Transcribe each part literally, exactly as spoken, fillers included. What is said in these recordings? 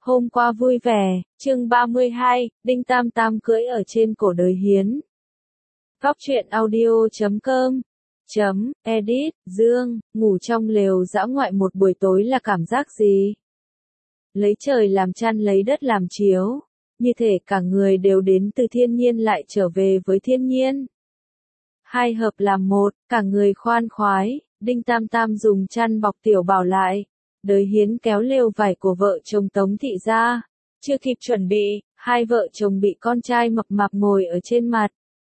Hôm qua vui vẻ, chương ba mươi hai, Đinh Tam Tam cưỡi ở trên cổ Đời Hiến. Góc truyện audio chấm com chấm edit, Dương, ngủ trong lều dã ngoại một buổi tối là cảm giác gì? Lấy trời làm chăn lấy đất làm chiếu, như thể cả người đều đến từ thiên nhiên lại trở về với thiên nhiên. Hai hợp làm một, cả người khoan khoái, Đinh Tam Tam dùng chăn bọc Tiểu Bảo lại. Đời Hiến kéo lều vải của vợ chồng Tống Thị ra. Chưa kịp chuẩn bị, hai vợ chồng bị con trai mập mạp ngồi ở trên mặt.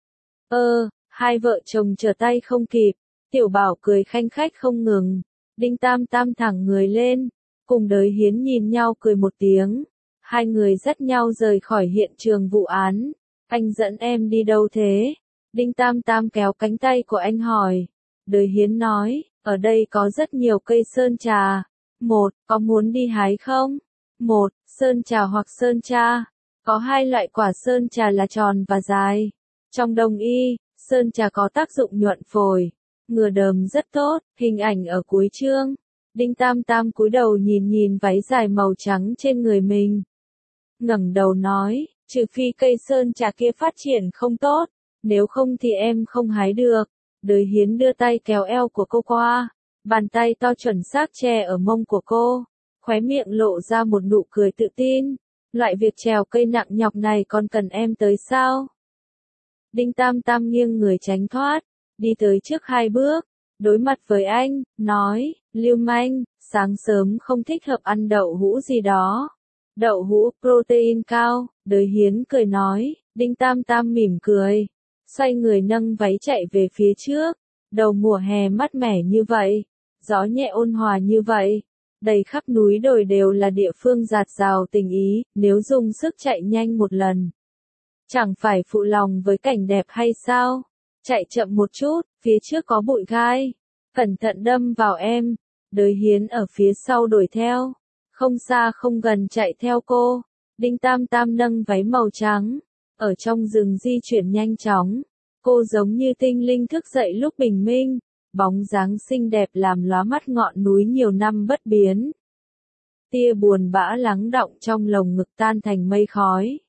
Ơ, hai vợ chồng trở tay không kịp, Tiểu Bảo cười khanh khách không ngừng. Đinh Tam Tam thẳng người lên, cùng Đời Hiến nhìn nhau cười một tiếng. Hai người dắt nhau rời khỏi hiện trường vụ án. Anh dẫn em đi đâu thế? Đinh Tam Tam kéo cánh tay của anh hỏi. Đời Hiến nói, ở đây có rất nhiều cây sơn trà. Một, có muốn đi hái không? Một, sơn trà hoặc sơn tra. Có hai loại quả sơn trà là tròn và dài. Trong đông y, sơn trà có tác dụng nhuận phổi, ngừa đờm rất tốt, hình ảnh ở cuối chương. Đinh Tam Tam cúi đầu nhìn nhìn váy dài màu trắng trên người mình. Ngẩng đầu nói, trừ phi cây sơn trà kia phát triển không tốt, nếu không thì em không hái được. Đời Hiến đưa tay kéo eo của cô qua. Bàn tay to chuẩn xác che ở mông của cô, khóe miệng lộ ra một nụ cười tự tin. Loại việc trèo cây nặng nhọc này còn cần em tới sao? Đinh Tam Tam nghiêng người tránh thoát, đi tới trước hai bước, đối mặt với anh, nói, lưu manh, sáng sớm không thích hợp ăn đậu hũ gì đó. Đậu hũ, protein cao, Đời Hiến cười nói. Đinh Tam Tam mỉm cười, xoay người nâng váy chạy về phía trước. Đầu mùa hè mát mẻ như vậy, gió nhẹ ôn hòa như vậy, đầy khắp núi đồi đều là địa phương dạt dào tình ý, nếu dùng sức chạy nhanh một lần, chẳng phải phụ lòng với cảnh đẹp hay sao? Chạy chậm một chút, phía trước có bụi gai, cẩn thận đâm vào em. Đời Hiến ở phía sau đuổi theo, không xa không gần chạy theo cô. Đinh Tam Tam nâng váy màu trắng, ở trong rừng di chuyển nhanh chóng. Cô giống như tinh linh thức dậy lúc bình minh, bóng dáng xinh đẹp làm lóa mắt ngọn núi nhiều năm bất biến. Tia buồn bã lắng đọng trong lồng ngực tan thành mây khói.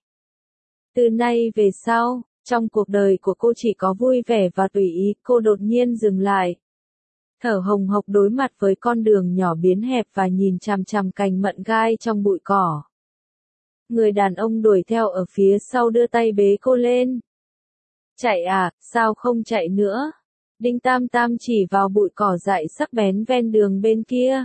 Từ nay về sau, trong cuộc đời của cô chỉ có vui vẻ và tùy ý. Cô đột nhiên dừng lại, thở hồng hộc đối mặt với con đường nhỏ biến hẹp và nhìn chằm chằm cành mận gai trong bụi cỏ. Người đàn ông đuổi theo ở phía sau đưa tay bế cô lên. Chạy à, sao không chạy nữa? Đinh Tam Tam chỉ vào bụi cỏ dại sắc bén ven đường bên kia.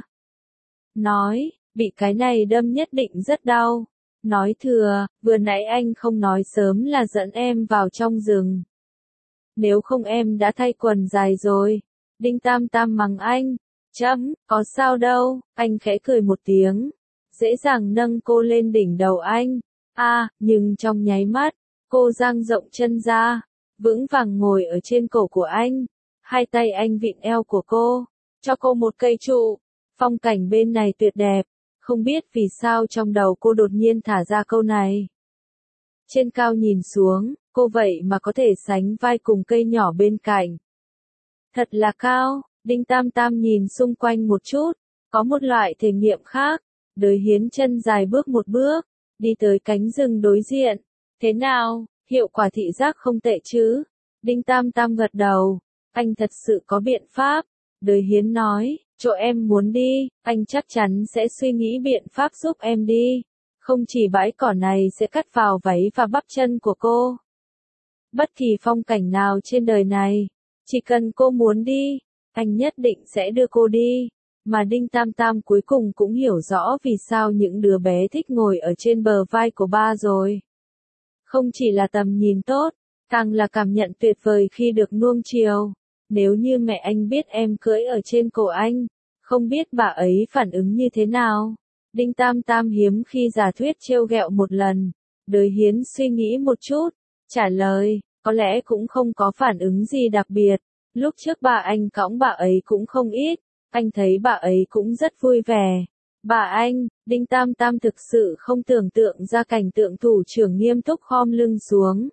Nói, bị cái này đâm nhất định rất đau. Nói thừa, vừa nãy anh không nói sớm là dẫn em vào trong rừng. Nếu không em đã thay quần dài rồi. Đinh Tam Tam mắng anh. Chấm, có sao đâu, anh khẽ cười một tiếng. Dễ dàng nâng cô lên đỉnh đầu anh. À, nhưng trong nháy mắt, cô dang rộng chân ra, vững vàng ngồi ở trên cổ của anh. Hai tay anh vịn eo của cô, cho cô một cây trụ. Phong cảnh bên này tuyệt đẹp, không biết vì sao trong đầu cô đột nhiên thả ra câu này. Trên cao nhìn xuống, cô vậy mà có thể sánh vai cùng cây nhỏ bên cạnh. Thật là cao. Đinh Tam Tam nhìn xung quanh một chút, có một loại thể nghiệm khác. Đời Hiến chân dài bước một bước, đi tới cánh rừng đối diện. Thế nào, hiệu quả thị giác không tệ chứ? Đinh Tam Tam gật đầu. Anh thật sự có biện pháp. Đời Hiến nói, chỗ em muốn đi, anh chắc chắn sẽ suy nghĩ biện pháp giúp em đi. Không chỉ bãi cỏ này sẽ cắt vào váy và bắp chân của cô. Bất kỳ phong cảnh nào trên đời này, chỉ cần cô muốn đi, anh nhất định sẽ đưa cô đi. Mà Đinh Tam Tam cuối cùng cũng hiểu rõ vì sao những đứa bé thích ngồi ở trên bờ vai của ba rồi. Không chỉ là tầm nhìn tốt, càng là cảm nhận tuyệt vời khi được nuông chiều. Nếu như mẹ anh biết em cưỡi ở trên cổ anh, không biết bà ấy phản ứng như thế nào. Đinh Tam Tam hiếm khi giả thuyết trêu ghẹo một lần. Đời Hiến suy nghĩ một chút, trả lời, có lẽ cũng không có phản ứng gì đặc biệt. Lúc trước bà anh cõng bà ấy cũng không ít, anh thấy bà ấy cũng rất vui vẻ. Bà anh, Đinh Tam Tam thực sự không tưởng tượng ra cảnh tượng thủ trưởng nghiêm túc khom lưng xuống.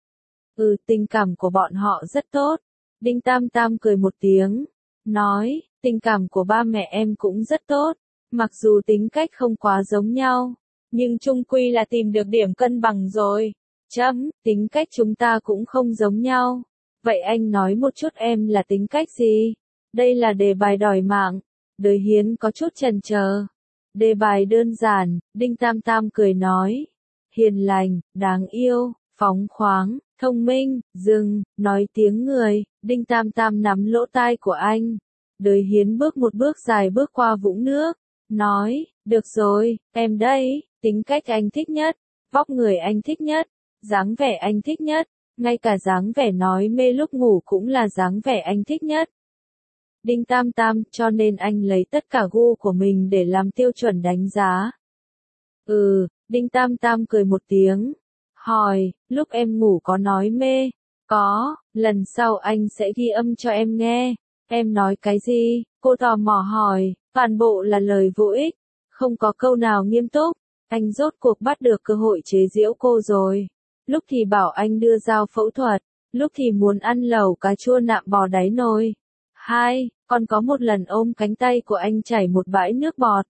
Ừ, tình cảm của bọn họ rất tốt. Đinh Tam Tam cười một tiếng, nói, tình cảm của ba mẹ em cũng rất tốt, mặc dù tính cách không quá giống nhau, nhưng chung quy là tìm được điểm cân bằng rồi. Chấm, tính cách chúng ta cũng không giống nhau. Vậy anh nói một chút em là tính cách gì? Đây là đề bài đòi mạng. Đời Hiến có chút chần chờ. Đề bài đơn giản, Đinh Tam Tam cười nói. Hiền lành, đáng yêu, phóng khoáng, thông minh, dừng, nói tiếng người. Đinh Tam Tam nắm lỗ tai của anh. Đời Hiến bước một bước dài bước qua vũng nước. Nói, được rồi, em đây, tính cách anh thích nhất, vóc người anh thích nhất, dáng vẻ anh thích nhất, ngay cả dáng vẻ nói mê lúc ngủ cũng là dáng vẻ anh thích nhất. Đinh Tam Tam, cho nên anh lấy tất cả gu của mình để làm tiêu chuẩn đánh giá. Ừ, Đinh Tam Tam cười một tiếng, hỏi, lúc em ngủ có nói mê? Có, lần sau anh sẽ ghi âm cho em nghe. Em nói cái gì? Cô tò mò hỏi, toàn bộ là lời vô ích, không có câu nào nghiêm túc. Anh rốt cuộc bắt được cơ hội chế giễu cô rồi. Lúc thì bảo anh đưa dao phẫu thuật, lúc thì muốn ăn lẩu cà chua nạm bò đáy nồi. Hai, còn có một lần ôm cánh tay của anh chảy một bãi nước bọt.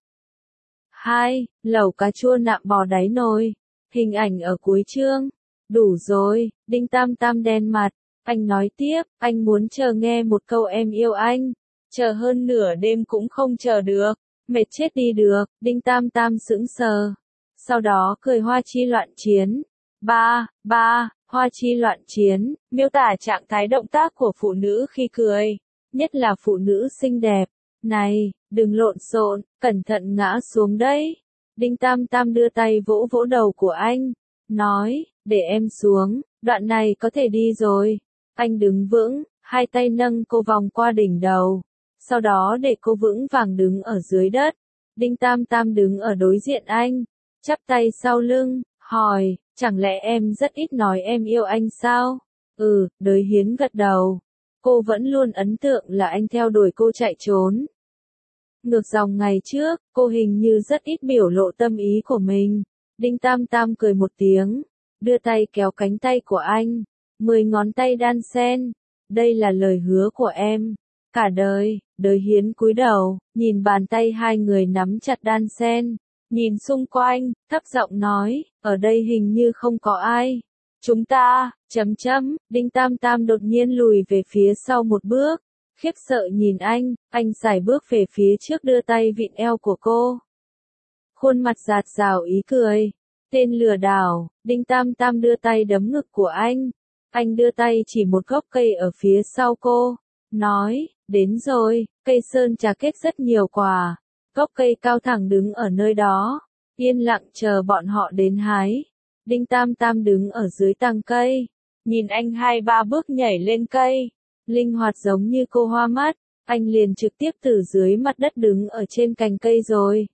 Hai, lẩu cà chua nạm bò đáy nồi. Hình ảnh ở cuối chương. Đủ rồi, Đinh Tam Tam đen mặt. Anh nói tiếp, anh muốn chờ nghe một câu em yêu anh. Chờ hơn nửa đêm cũng không chờ được. Mệt chết đi được, Đinh Tam Tam sững sờ. Sau đó cười hoa chi loạn chiến. Ba, ba, hoa chi loạn chiến, miêu tả trạng thái động tác của phụ nữ khi cười. Nhất là phụ nữ xinh đẹp. Này, đừng lộn xộn, cẩn thận ngã xuống đấy. Đinh Tam Tam đưa tay vỗ vỗ đầu của anh. Nói, để em xuống, đoạn này có thể đi rồi. Anh đứng vững, hai tay nâng cô vòng qua đỉnh đầu. Sau đó để cô vững vàng đứng ở dưới đất. Đinh Tam Tam đứng ở đối diện anh, chắp tay sau lưng, hỏi, chẳng lẽ em rất ít nói em yêu anh sao? Ừ, Đời Hiến gật đầu. Cô vẫn luôn ấn tượng là anh theo đuổi cô chạy trốn. Ngược dòng ngày trước, cô hình như rất ít biểu lộ tâm ý của mình. Đinh Tam Tam cười một tiếng, đưa tay kéo cánh tay của anh, mười ngón tay đan xen. Đây là lời hứa của em. Cả đời. Đời Hiến cúi đầu, nhìn bàn tay hai người nắm chặt đan xen. Nhìn xung quanh, thấp giọng nói, ở đây hình như không có ai. Chúng ta, chấm chấm, Đinh Tam Tam đột nhiên lùi về phía sau một bước. Khiếp sợ nhìn anh, anh sải bước về phía trước đưa tay vịn eo của cô. Khuôn mặt dạt dào ý cười. Tên lừa đảo, Đinh Tam Tam đưa tay đấm ngực của anh. Anh đưa tay chỉ một gốc cây ở phía sau cô. Nói, đến rồi, cây sơn trà kết rất nhiều quả. Gốc cây cao thẳng đứng ở nơi đó. Yên lặng chờ bọn họ đến hái. Đinh Tam Tam đứng ở dưới tàng cây. Nhìn anh hai ba bước nhảy lên cây. Linh hoạt giống như cô hoa mắt. Anh liền trực tiếp từ dưới mặt đất đứng ở trên cành cây rồi.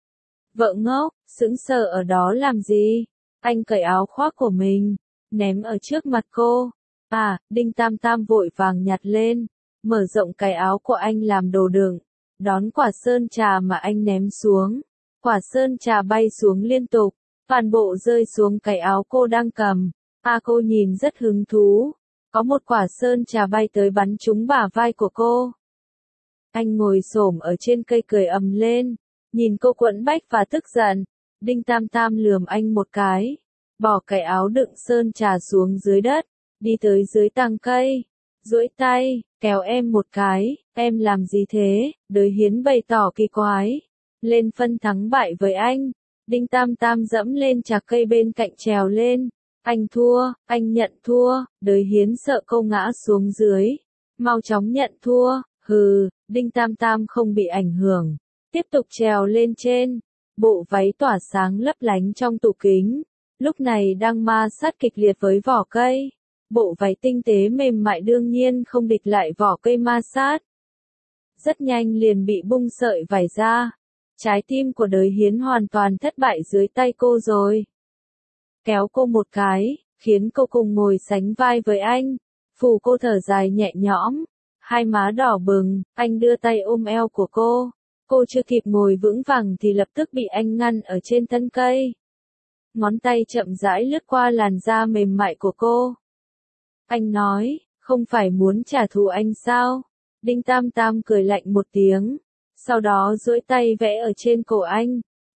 Vợ ngốc, sững sờ ở đó làm gì? Anh cởi áo khoác của mình, ném ở trước mặt cô. À, Đinh Tam Tam vội vàng nhặt lên, mở rộng cái áo của anh làm đồ đựng, đón quả sơn trà mà anh ném xuống. Quả sơn trà bay xuống liên tục, toàn bộ rơi xuống cái áo cô đang cầm. À, cô nhìn rất hứng thú. Có một quả sơn trà bay tới bắn trúng bả vai của cô. Anh ngồi xổm ở trên cây cười ầm lên, nhìn cô quẫn bách và tức giận. Đinh Tam Tam lườm anh một cái, bỏ cái áo đựng sơn trà xuống dưới đất, đi tới dưới tàng cây, duỗi tay, kéo em một cái. Em làm gì thế? Đời Hiến bày tỏ kỳ quái. Lên phân thắng bại với anh. Đinh Tam Tam dẫm lên chạc cây bên cạnh trèo lên. Anh thua, anh nhận thua. Đời Hiến sợ cô ngã xuống dưới. Mau chóng nhận thua. Hừ, Đinh Tam Tam không bị ảnh hưởng. Tiếp tục trèo lên trên. Bộ váy tỏa sáng lấp lánh trong tủ kính. Lúc này đang ma sát kịch liệt với vỏ cây. Bộ váy tinh tế mềm mại đương nhiên không địch lại vỏ cây ma sát. Rất nhanh liền bị bung sợi vải ra. Trái tim của Đời Hiến hoàn toàn thất bại dưới tay cô rồi. Kéo cô một cái, khiến cô cùng ngồi sánh vai với anh. Phủ cô thở dài nhẹ nhõm. Hai má đỏ bừng, anh đưa tay ôm eo của cô. Cô chưa kịp ngồi vững vàng thì lập tức bị anh ngăn ở trên thân cây. Ngón tay chậm rãi lướt qua làn da mềm mại của cô. Anh nói, không phải muốn trả thù anh sao? Đinh Tam Tam cười lạnh một tiếng. Sau đó duỗi tay vẽ ở trên cổ anh.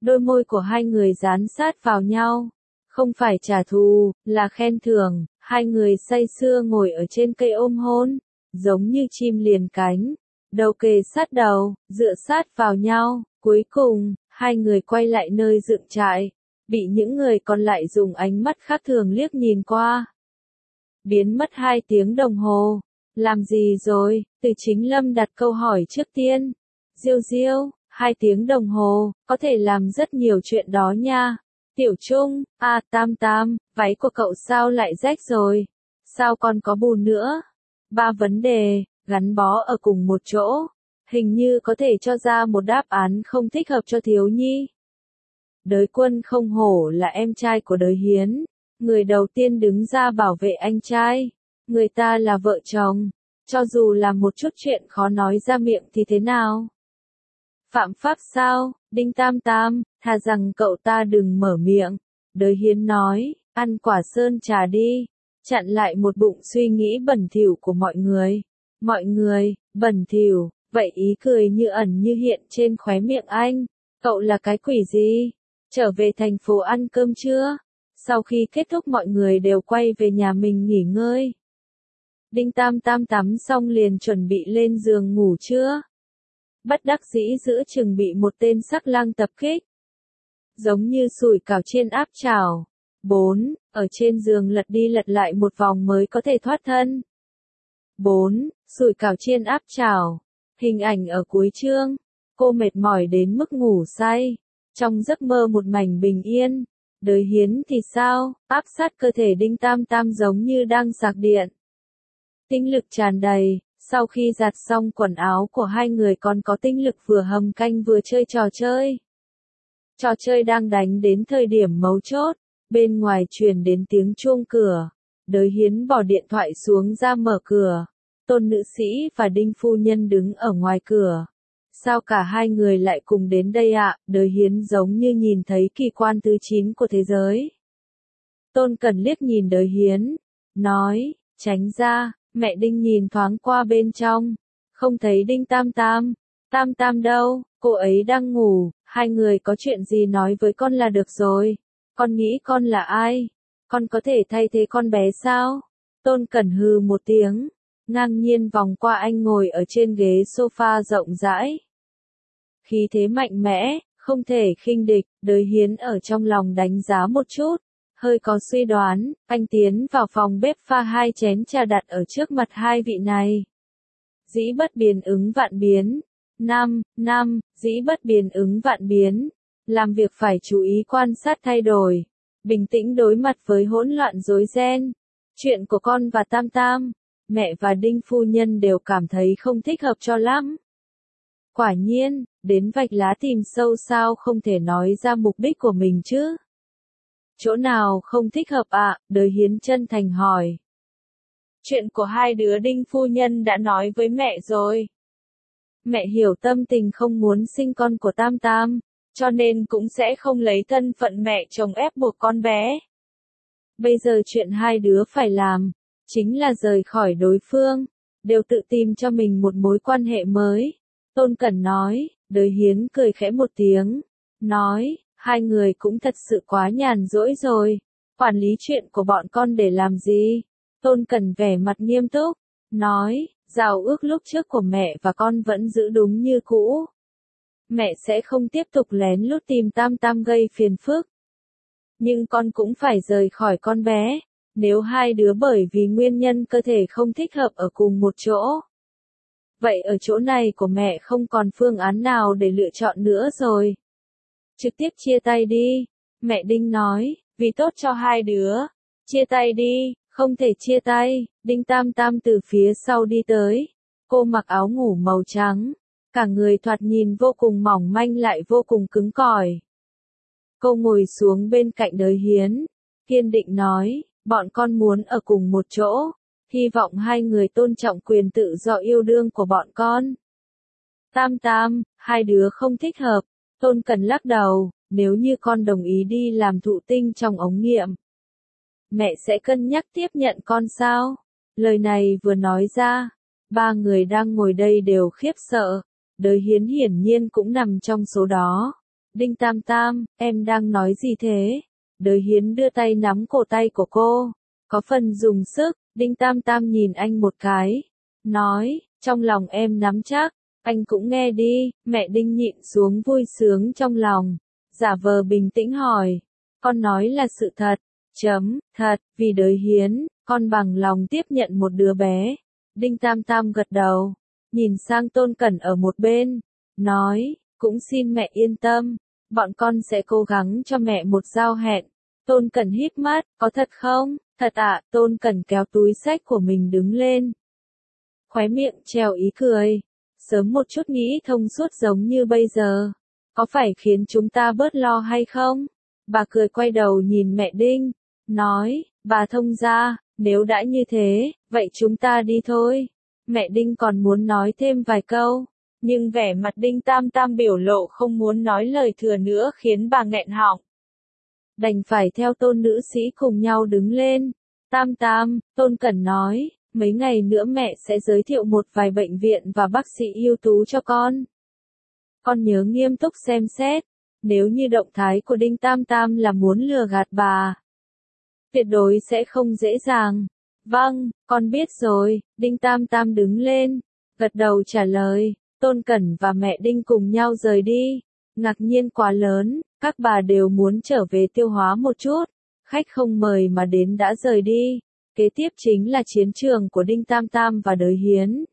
Đôi môi của hai người dán sát vào nhau. Không phải trả thù, là khen thưởng. Hai người say sưa ngồi ở trên cây ôm hôn, giống như chim liền cánh, đầu kề sát đầu, dựa sát vào nhau. Cuối cùng, hai người quay lại nơi dựng trại, bị những người còn lại dùng ánh mắt khác thường liếc nhìn qua. Biến mất hai tiếng đồng hồ. Làm gì rồi? Từ Chính Lâm đặt câu hỏi trước tiên. Diêu Diêu, hai tiếng đồng hồ, có thể làm rất nhiều chuyện đó nha. Tiểu Trung, à Tam Tam, váy của cậu sao lại rách rồi? Sao còn có bùn nữa? Ba vấn đề, gắn bó ở cùng một chỗ, hình như có thể cho ra một đáp án không thích hợp cho thiếu nhi. Đới Quân không hổ là em trai của Đới Hiến, người đầu tiên đứng ra bảo vệ anh trai. Người ta là vợ chồng, cho dù là một chút chuyện khó nói ra miệng thì thế nào? Phạm pháp sao? Đinh Tam Tam, thà rằng cậu ta đừng mở miệng. Đới Hiến nói, ăn quả sơn trà đi, chặn lại một bụng suy nghĩ bẩn thỉu của mọi người. Mọi người, bẩn thỉu, vậy ý cười như ẩn như hiện trên khóe miệng anh. Cậu là cái quỷ gì? Trở về thành phố ăn cơm chưa? Sau khi kết thúc mọi người đều quay về nhà mình nghỉ ngơi. Đinh Tam Tam tắm xong liền chuẩn bị lên giường ngủ chưa? Bất đắc dĩ giữa chừng bị một tên sắc lang tập kích. Giống như sủi cảo trên áp chảo. bốn. Ở trên giường lật đi lật lại một vòng mới có thể thoát thân. bốn. Sủi cảo trên áp chảo. Hình ảnh ở cuối chương. Cô mệt mỏi đến mức ngủ say. Trong giấc mơ một mảnh bình yên. Đới Hiến thì sao? Áp sát cơ thể Đinh Tam Tam giống như đang sạc điện. Tinh lực tràn đầy. Sau khi giặt xong quần áo của hai người còn có tinh lực vừa hầm canh vừa chơi trò chơi. Trò chơi đang đánh đến thời điểm mấu chốt, bên ngoài truyền đến tiếng chuông cửa. Đới Hiến bỏ điện thoại xuống ra mở cửa. Tôn nữ sĩ và Đinh phu nhân đứng ở ngoài cửa. Sao cả hai người lại cùng đến đây ạ? À? Đới Hiến giống như nhìn thấy kỳ quan thứ chín của thế giới. Tôn Cẩn liếc nhìn Đới Hiến, nói, tránh ra. Mẹ Đinh nhìn thoáng qua bên trong, không thấy Đinh Tam Tam. Tam Tam đâu? Cô ấy đang ngủ. Hai người có chuyện gì nói với con là được rồi. Con nghĩ con là ai? Con có thể thay thế con bé sao? Tôn Cẩn hừ một tiếng, ngang nhiên vòng qua anh ngồi ở trên ghế sofa rộng rãi. Khí thế mạnh mẽ, không thể khinh địch. Đới Hiến ở trong lòng đánh giá một chút. Hơi có suy đoán, anh tiến vào phòng bếp pha hai chén trà đặt ở trước mặt hai vị này. Dĩ bất biến ứng vạn biến. Năm, năm, dĩ bất biến ứng vạn biến. Làm việc phải chú ý quan sát thay đổi. Bình tĩnh đối mặt với hỗn loạn rối ren. Chuyện của con và Tam Tam, mẹ và Đinh phu nhân đều cảm thấy không thích hợp cho lắm. Quả nhiên, đến vạch lá tìm sâu sao không thể nói ra mục đích của mình chứ. Chỗ nào không thích hợp ạ? À? Đới Hiến chân thành hỏi. Chuyện của hai đứa Đinh phu nhân đã nói với mẹ rồi. Mẹ hiểu tâm tình không muốn sinh con của Tam Tam, cho nên cũng sẽ không lấy thân phận mẹ chồng ép buộc con bé. Bây giờ chuyện hai đứa phải làm, chính là rời khỏi đối phương, đều tự tìm cho mình một mối quan hệ mới. Tôn Cẩn nói. Đới Hiến cười khẽ một tiếng, nói. Hai người cũng thật sự quá nhàn rỗi rồi. Quản lý chuyện của bọn con để làm gì? Tôn Cẩn vẻ mặt nghiêm túc, nói, giao ước lúc trước của mẹ và con vẫn giữ đúng như cũ. Mẹ sẽ không tiếp tục lén lút tìm Tam Tam gây phiền phức. Nhưng con cũng phải rời khỏi con bé, nếu hai đứa bởi vì nguyên nhân cơ thể không thích hợp ở cùng một chỗ. Vậy ở chỗ này của mẹ không còn phương án nào để lựa chọn nữa rồi. Trực tiếp chia tay đi, mẹ Đinh nói, vì tốt cho hai đứa. Chia tay đi, không thể chia tay. Đinh Tam Tam từ phía sau đi tới. Cô mặc áo ngủ màu trắng, cả người thoạt nhìn vô cùng mỏng manh lại vô cùng cứng cỏi. Cô ngồi xuống bên cạnh Đới Hiến, kiên định nói, bọn con muốn ở cùng một chỗ, hy vọng hai người tôn trọng quyền tự do yêu đương của bọn con. Tam Tam, hai đứa không thích hợp. Tôn Cẩn lắc đầu, nếu như con đồng ý đi làm thụ tinh trong ống nghiệm, mẹ sẽ cân nhắc tiếp nhận con sao? Lời này vừa nói ra, ba người đang ngồi đây đều khiếp sợ. Đới Hiến hiển nhiên cũng nằm trong số đó. Đinh Tam Tam, em đang nói gì thế? Đới Hiến đưa tay nắm cổ tay của cô. Có phần dùng sức, Đinh Tam Tam nhìn anh một cái. Nói, trong lòng em nắm chắc, anh cũng nghe đi, mẹ Đinh nhịn xuống vui sướng trong lòng. Giả vờ bình tĩnh hỏi, con nói là sự thật, chấm, thật, vì Đới Hiến, con bằng lòng tiếp nhận một đứa bé. Đinh Tam Tam gật đầu, nhìn sang Tôn Cẩn ở một bên, nói, cũng xin mẹ yên tâm, bọn con sẽ cố gắng cho mẹ một giao hẹn. Tôn Cẩn híp mắt, có thật không? Thật ạ, Tôn Cẩn kéo túi xách của mình đứng lên. Khóe miệng treo ý cười, sớm một chút nghĩ thông suốt giống như bây giờ. Có phải khiến chúng ta bớt lo hay không? Bà cười quay đầu nhìn mẹ Đinh, nói, bà thông gia, nếu đã như thế, vậy chúng ta đi thôi. Mẹ Đinh còn muốn nói thêm vài câu, nhưng vẻ mặt Đinh Tam Tam biểu lộ không muốn nói lời thừa nữa khiến bà nghẹn họng. Đành phải theo Tôn nữ sĩ cùng nhau đứng lên. Tam Tam, Tôn Cẩn nói, mấy ngày nữa mẹ sẽ giới thiệu một vài bệnh viện và bác sĩ ưu tú cho con. Con nhớ nghiêm túc xem xét, nếu như động thái của Đinh Tam Tam là muốn lừa gạt bà, tuyệt đối sẽ không dễ dàng. Vâng, con biết rồi, Đinh Tam Tam đứng lên, gật đầu trả lời. Tôn Cẩn và mẹ Đinh cùng nhau rời đi. Ngạc nhiên quá lớn, các bà đều muốn trở về tiêu hóa một chút. Khách không mời mà đến đã rời đi. Kế tiếp chính là chiến trường của Đinh Tam Tam và Đới Hiến.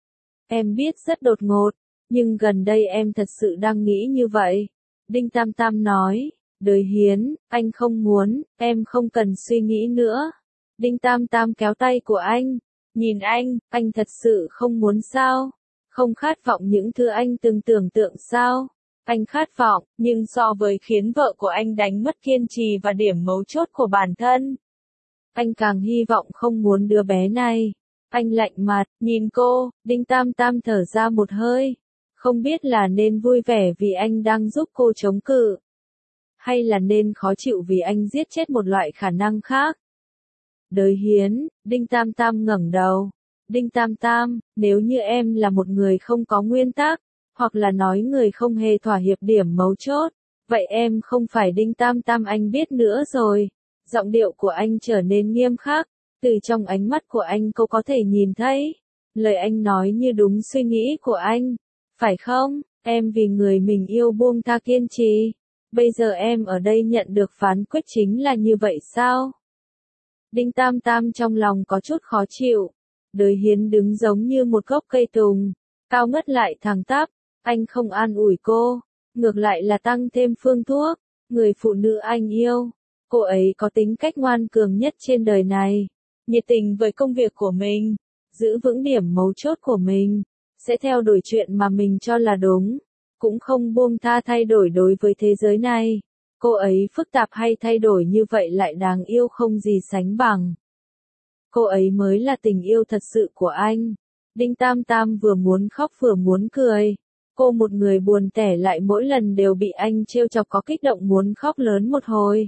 Em biết rất đột ngột, nhưng gần đây em thật sự đang nghĩ như vậy. Đinh Tam Tam nói, Đới Hiến, anh không muốn, em không cần suy nghĩ nữa. Đinh Tam Tam kéo tay của anh, nhìn anh, anh thật sự không muốn sao? Không khát vọng những thứ anh từng tưởng tượng sao? Anh khát vọng, nhưng so với khiến vợ của anh đánh mất kiên trì và điểm mấu chốt của bản thân, anh càng hy vọng không muốn đứa bé này. Anh lạnh mặt, nhìn cô, Đinh Tam Tam thở ra một hơi. Không biết là nên vui vẻ vì anh đang giúp cô chống cự, hay là nên khó chịu vì anh giết chết một loại khả năng khác. Đới Hiến, Đinh Tam Tam ngẩng đầu. Đinh Tam Tam, nếu như em là một người không có nguyên tắc, hoặc là nói người không hề thỏa hiệp điểm mấu chốt, vậy em không phải Đinh Tam Tam anh biết nữa rồi. Giọng điệu của anh trở nên nghiêm khắc, từ trong ánh mắt của anh cô có thể nhìn thấy. Lời anh nói như đúng suy nghĩ của anh. Phải không, em vì người mình yêu buông tha kiên trì. Bây giờ em ở đây nhận được phán quyết chính là như vậy sao? Đinh Tam Tam trong lòng có chút khó chịu. Đới Hiến đứng giống như một gốc cây tùng, cao ngất lại thẳng tắp. Anh không an ủi cô, ngược lại là tăng thêm phương thuốc. Người phụ nữ anh yêu, cô ấy có tính cách ngoan cường nhất trên đời này, nhiệt tình với công việc của mình, giữ vững điểm mấu chốt của mình, sẽ theo đuổi chuyện mà mình cho là đúng, cũng không buông tha thay đổi đối với thế giới này. Cô ấy phức tạp hay thay đổi như vậy lại đáng yêu không gì sánh bằng. Cô ấy mới là tình yêu thật sự của anh. Đinh Tam Tam vừa muốn khóc vừa muốn cười. Cô một người buồn tẻ lại mỗi lần đều bị anh trêu chọc có kích động muốn khóc lớn một hồi.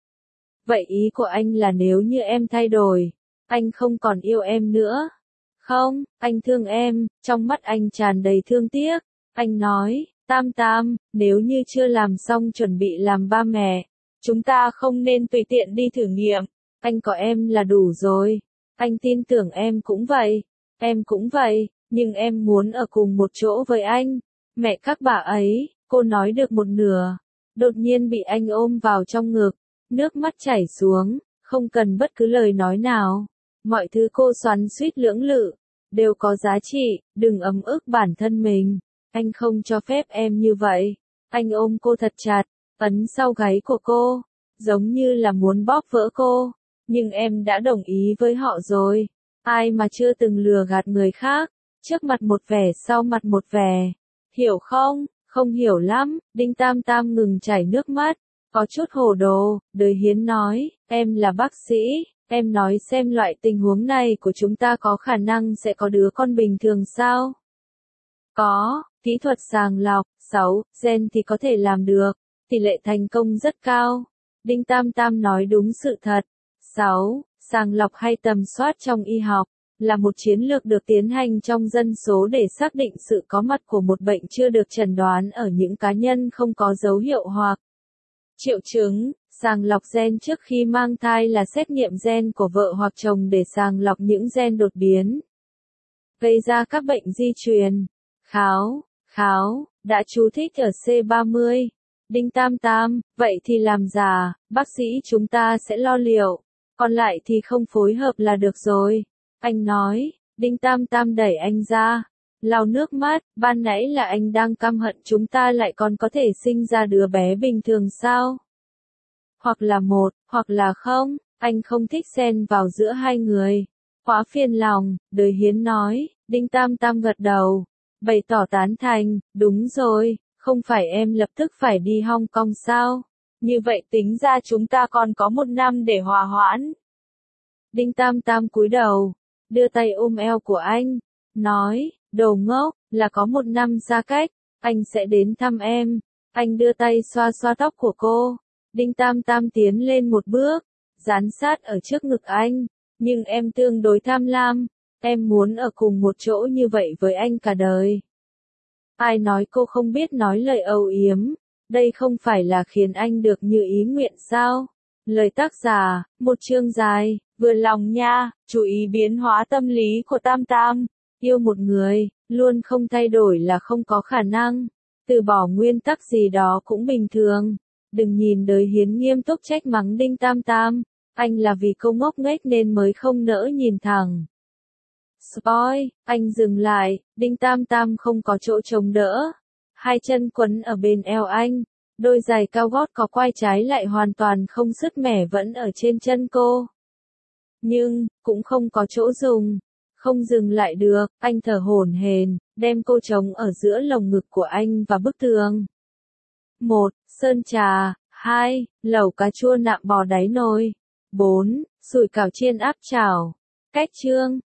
Vậy ý của anh là nếu như em thay đổi, anh không còn yêu em nữa. Không, anh thương em, trong mắt anh tràn đầy thương tiếc. Anh nói, Tam Tam, nếu như chưa làm xong chuẩn bị làm ba mẹ, chúng ta không nên tùy tiện đi thử nghiệm. Anh có em là đủ rồi. Anh tin tưởng em cũng vậy. Em cũng vậy, nhưng em muốn ở cùng một chỗ với anh. Mẹ các bà ấy, cô nói được một nửa. Đột nhiên bị anh ôm vào trong ngực. Nước mắt chảy xuống, không cần bất cứ lời nói nào. Mọi thứ cô xoắn xuýt lưỡng lự, đều có giá trị, đừng ấm ức bản thân mình. Anh không cho phép em như vậy. Anh ôm cô thật chặt, ấn sau gáy của cô, giống như là muốn bóp vỡ cô. Nhưng em đã đồng ý với họ rồi. Ai mà chưa từng lừa gạt người khác, trước mặt một vẻ sau mặt một vẻ. Hiểu không? Không hiểu lắm. Đinh Tam Tam ngừng chảy nước mắt, có chút hồ đồ. Đới Hiến nói, em là bác sĩ, em nói xem loại tình huống này của chúng ta có khả năng sẽ có đứa con bình thường sao? Có, kỹ thuật sàng lọc, sáu, gen thì có thể làm được, tỷ lệ thành công rất cao. Đinh Tam Tam nói đúng sự thật. sáu. Sàng lọc hay tầm soát trong y học là một chiến lược được tiến hành trong dân số để xác định sự có mặt của một bệnh chưa được chẩn đoán ở những cá nhân không có dấu hiệu hoặc triệu chứng. Sàng lọc gen trước khi mang thai là xét nghiệm gen của vợ hoặc chồng để sàng lọc những gen đột biến gây ra các bệnh di truyền. Kháo, kháo, đã chú thích ở C ba mươi. Đinh Tam Tam, vậy thì làm già, bác sĩ chúng ta sẽ lo liệu, còn lại thì không phối hợp là được rồi. Anh nói, Đinh Tam Tam đẩy anh ra, lau nước mắt, ban nãy là anh đang căm hận chúng ta lại còn có thể sinh ra đứa bé bình thường sao? Hoặc là một, hoặc là không, anh không thích xen vào giữa hai người. Quá phiền lòng, Đời Hiến nói. Đinh Tam Tam gật đầu, bày tỏ tán thành, đúng rồi, không phải em lập tức phải đi Hong Kong sao? Như vậy tính ra chúng ta còn có một năm để hòa hoãn. Đinh Tam Tam cúi đầu, đưa tay ôm eo của anh, nói, đồ ngốc, là có một năm xa cách, anh sẽ đến thăm em. Anh đưa tay xoa xoa tóc của cô. Đinh Tam Tam tiến lên một bước, dán sát ở trước ngực anh, nhưng em tương đối tham lam, em muốn ở cùng một chỗ như vậy với anh cả đời. Ai nói cô không biết nói lời âu yếm, đây không phải là khiến anh được như ý nguyện sao? Lời tác giả, một chương dài, vừa lòng nha, chú ý biến hóa tâm lý của Tam Tam, yêu một người, luôn không thay đổi là không có khả năng, từ bỏ nguyên tắc gì đó cũng bình thường. Đừng nhìn Đời Hiến nghiêm túc trách mắng Đinh Tam Tam, anh là vì cô ngốc nghếch nên mới không nỡ nhìn thẳng. Spoil, anh dừng lại, Đinh Tam Tam không có chỗ chống đỡ. Hai chân quấn ở bên eo anh, đôi giày cao gót có quai trái lại hoàn toàn không sứt mẻ vẫn ở trên chân cô. Nhưng, cũng không có chỗ dùng. Không dừng lại được, anh thở hổn hển, đem cô trống ở giữa lồng ngực của anh và bức tường. một. Sơn trà. hai. Lẩu cà chua nạm bò đáy nồi. bốn. Sủi cảo chiên áp chảo. Cách chương